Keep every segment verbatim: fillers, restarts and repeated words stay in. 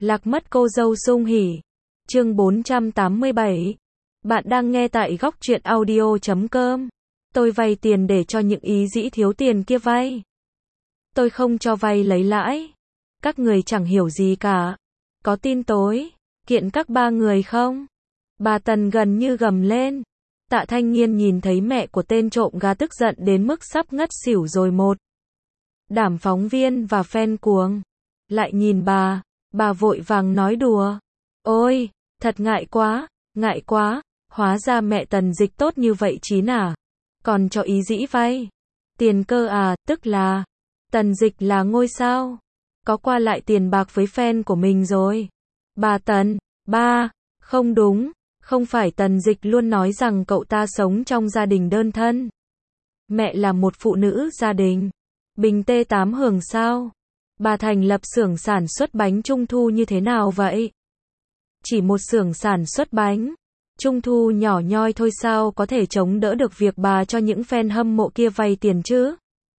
Lạc mất cô dâu sung hỉ. Chương bốn trăm tám mươi bảy. Bạn đang nghe tại góc truyện audio chấm com. Tôi vay tiền để cho những ý dĩ thiếu tiền kia vay. Tôi không cho vay lấy lãi. Các người chẳng hiểu gì cả. Có tin tối kiện các ba người không? Bà Tần gần như gầm lên. Tạ Thanh Nghiên nhìn thấy mẹ của tên trộm gà tức giận đến mức sắp ngất xỉu rồi một. Đảm phóng viên và fan cuồng. Lại nhìn bà, bà vội vàng nói đùa. Ôi, thật ngại quá, ngại quá, hóa ra mẹ Tần Dịch tốt như vậy chín à. Còn cho ý dĩ vay. Tiền cơ à, tức là, Tần Dịch là ngôi sao. Có qua lại tiền bạc với fan của mình rồi. Bà Tần, ba, không đúng, không phải Tần Dịch luôn nói rằng cậu ta sống trong gia đình đơn thân. Mẹ là một phụ nữ gia đình. Bình tê tám hưởng sao? Bà thành lập xưởng sản xuất bánh trung thu như thế nào vậy? Chỉ một xưởng sản xuất bánh trung thu nhỏ nhoi thôi sao có thể chống đỡ được việc bà cho những fan hâm mộ kia vay tiền chứ?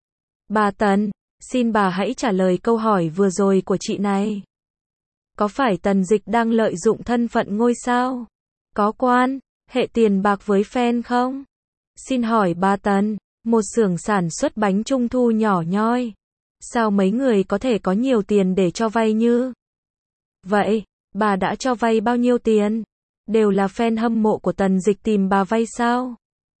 Bà Tần, xin bà hãy trả lời câu hỏi vừa rồi của chị này. Có phải Tần Dịch đang lợi dụng thân phận ngôi sao? Có quan hệ tiền bạc với fan không? Xin hỏi bà Tần, một xưởng sản xuất bánh trung thu nhỏ nhoi. Sao mấy người có thể có nhiều tiền để cho vay như vậy? Bà đã cho vay bao nhiêu tiền? Đều là fan hâm mộ của Tần Dịch tìm bà vay sao?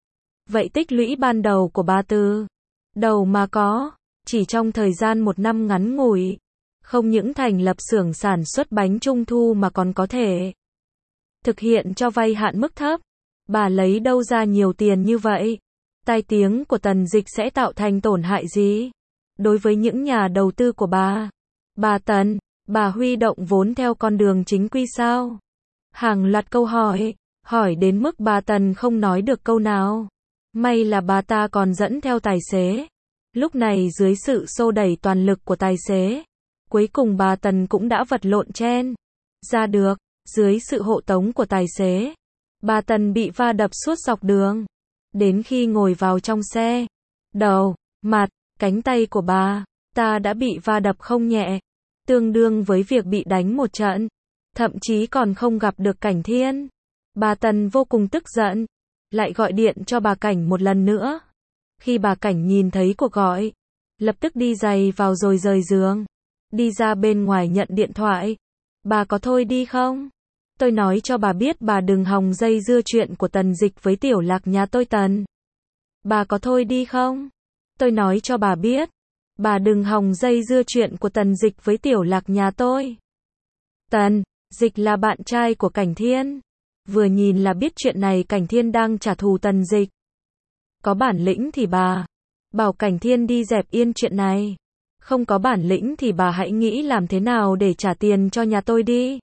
Vậy tích lũy ban đầu của bà từ đầu mà có, chỉ trong thời gian một năm ngắn ngủi, không những thành lập xưởng sản xuất bánh trung thu mà còn có thể thực hiện cho vay hạn mức thấp. Bà lấy đâu ra nhiều tiền như vậy? Tai tiếng của Tần Dịch sẽ tạo thành tổn hại gì đối với những nhà đầu tư của bà? Bà Tần, bà huy động vốn theo con đường chính quy sao? Hàng loạt câu hỏi, hỏi đến mức bà Tần không nói được câu nào. May là bà ta còn dẫn theo tài xế. Lúc này dưới sự xô đẩy toàn lực của tài xế, cuối cùng bà Tần cũng đã vật lộn chen ra được. Dưới sự hộ tống của tài xế, bà Tần bị va đập suốt dọc đường. Đến khi ngồi vào trong xe, đầu, mặt, cánh tay của bà ta đã bị va đập không nhẹ, tương đương với việc bị đánh một trận, thậm chí còn không gặp được Cảnh Thiên. Bà Tần vô cùng tức giận, lại gọi điện cho bà Cảnh một lần nữa. Khi bà Cảnh nhìn thấy cuộc gọi, lập tức đi giày vào rồi rời giường, đi ra bên ngoài nhận điện thoại. Bà có thôi đi không? Tôi nói cho bà biết bà đừng hòng dây dưa chuyện của Tần Dịch với tiểu Lạc nhà tôi Tần. Bà có thôi đi không? Tôi nói cho bà biết, bà đừng hòng dây dưa chuyện của Tần Dịch với tiểu Lạc nhà tôi. Tần Dịch là bạn trai của Cảnh Thiên. Vừa nhìn là biết chuyện này Cảnh Thiên đang trả thù Tần Dịch. Có bản lĩnh thì bà bảo Cảnh Thiên đi dẹp yên chuyện này. Không có bản lĩnh thì bà hãy nghĩ làm thế nào để trả tiền cho nhà tôi đi.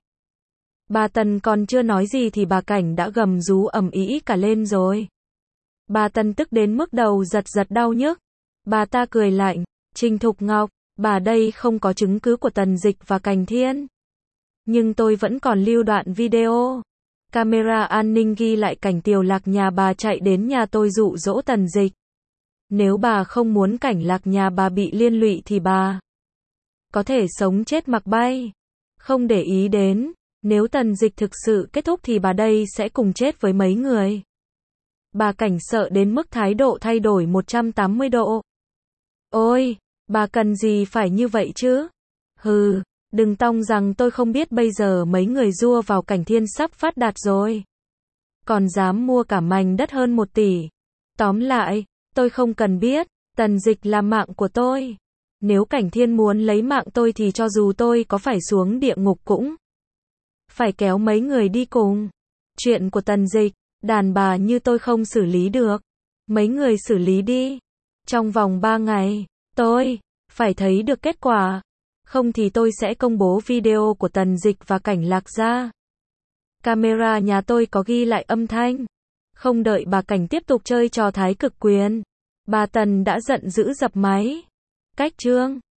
Bà Tần còn chưa nói gì thì bà Cảnh đã gầm rú ầm ĩ cả lên rồi. Bà Tần tức đến mức đầu giật giật đau nhức. Bà ta cười lạnh, Trình Thục Ngọc, bà đây không có chứng cứ của Tần Dịch và Cảnh Thiên. Nhưng tôi vẫn còn lưu đoạn video. Camera an ninh ghi lại cảnh tiểu Lạc nhà bà chạy đến nhà tôi dụ dỗ Tần Dịch. Nếu bà không muốn cảnh Lạc nhà bà bị liên lụy thì bà có thể sống chết mặc bay. Không để ý đến, nếu Tần Dịch thực sự kết thúc thì bà đây sẽ cùng chết với mấy người. Bà Cảnh sợ đến mức thái độ thay đổi một trăm tám mươi độ. Ôi, bà cần gì phải như vậy chứ? Hừ, đừng tong rằng tôi không biết bây giờ mấy người dua vào Cảnh Thiên sắp phát đạt rồi. Còn dám mua cả mảnh đất hơn một tỷ. Tóm lại, tôi không cần biết, Tần Dịch là mạng của tôi. Nếu Cảnh Thiên muốn lấy mạng tôi thì cho dù tôi có phải xuống địa ngục cũng phải kéo mấy người đi cùng. Chuyện của Tần Dịch, đàn bà như tôi không xử lý được. Mấy người xử lý đi. Trong vòng ba ngày, tôi phải thấy được kết quả. Không thì tôi sẽ công bố video của Tần Dịch và Cảnh Lạc ra. Camera nhà tôi có ghi lại âm thanh. Không đợi bà Cảnh tiếp tục chơi trò thái cực quyền, bà Tần đã giận dữ dập máy. Cách chương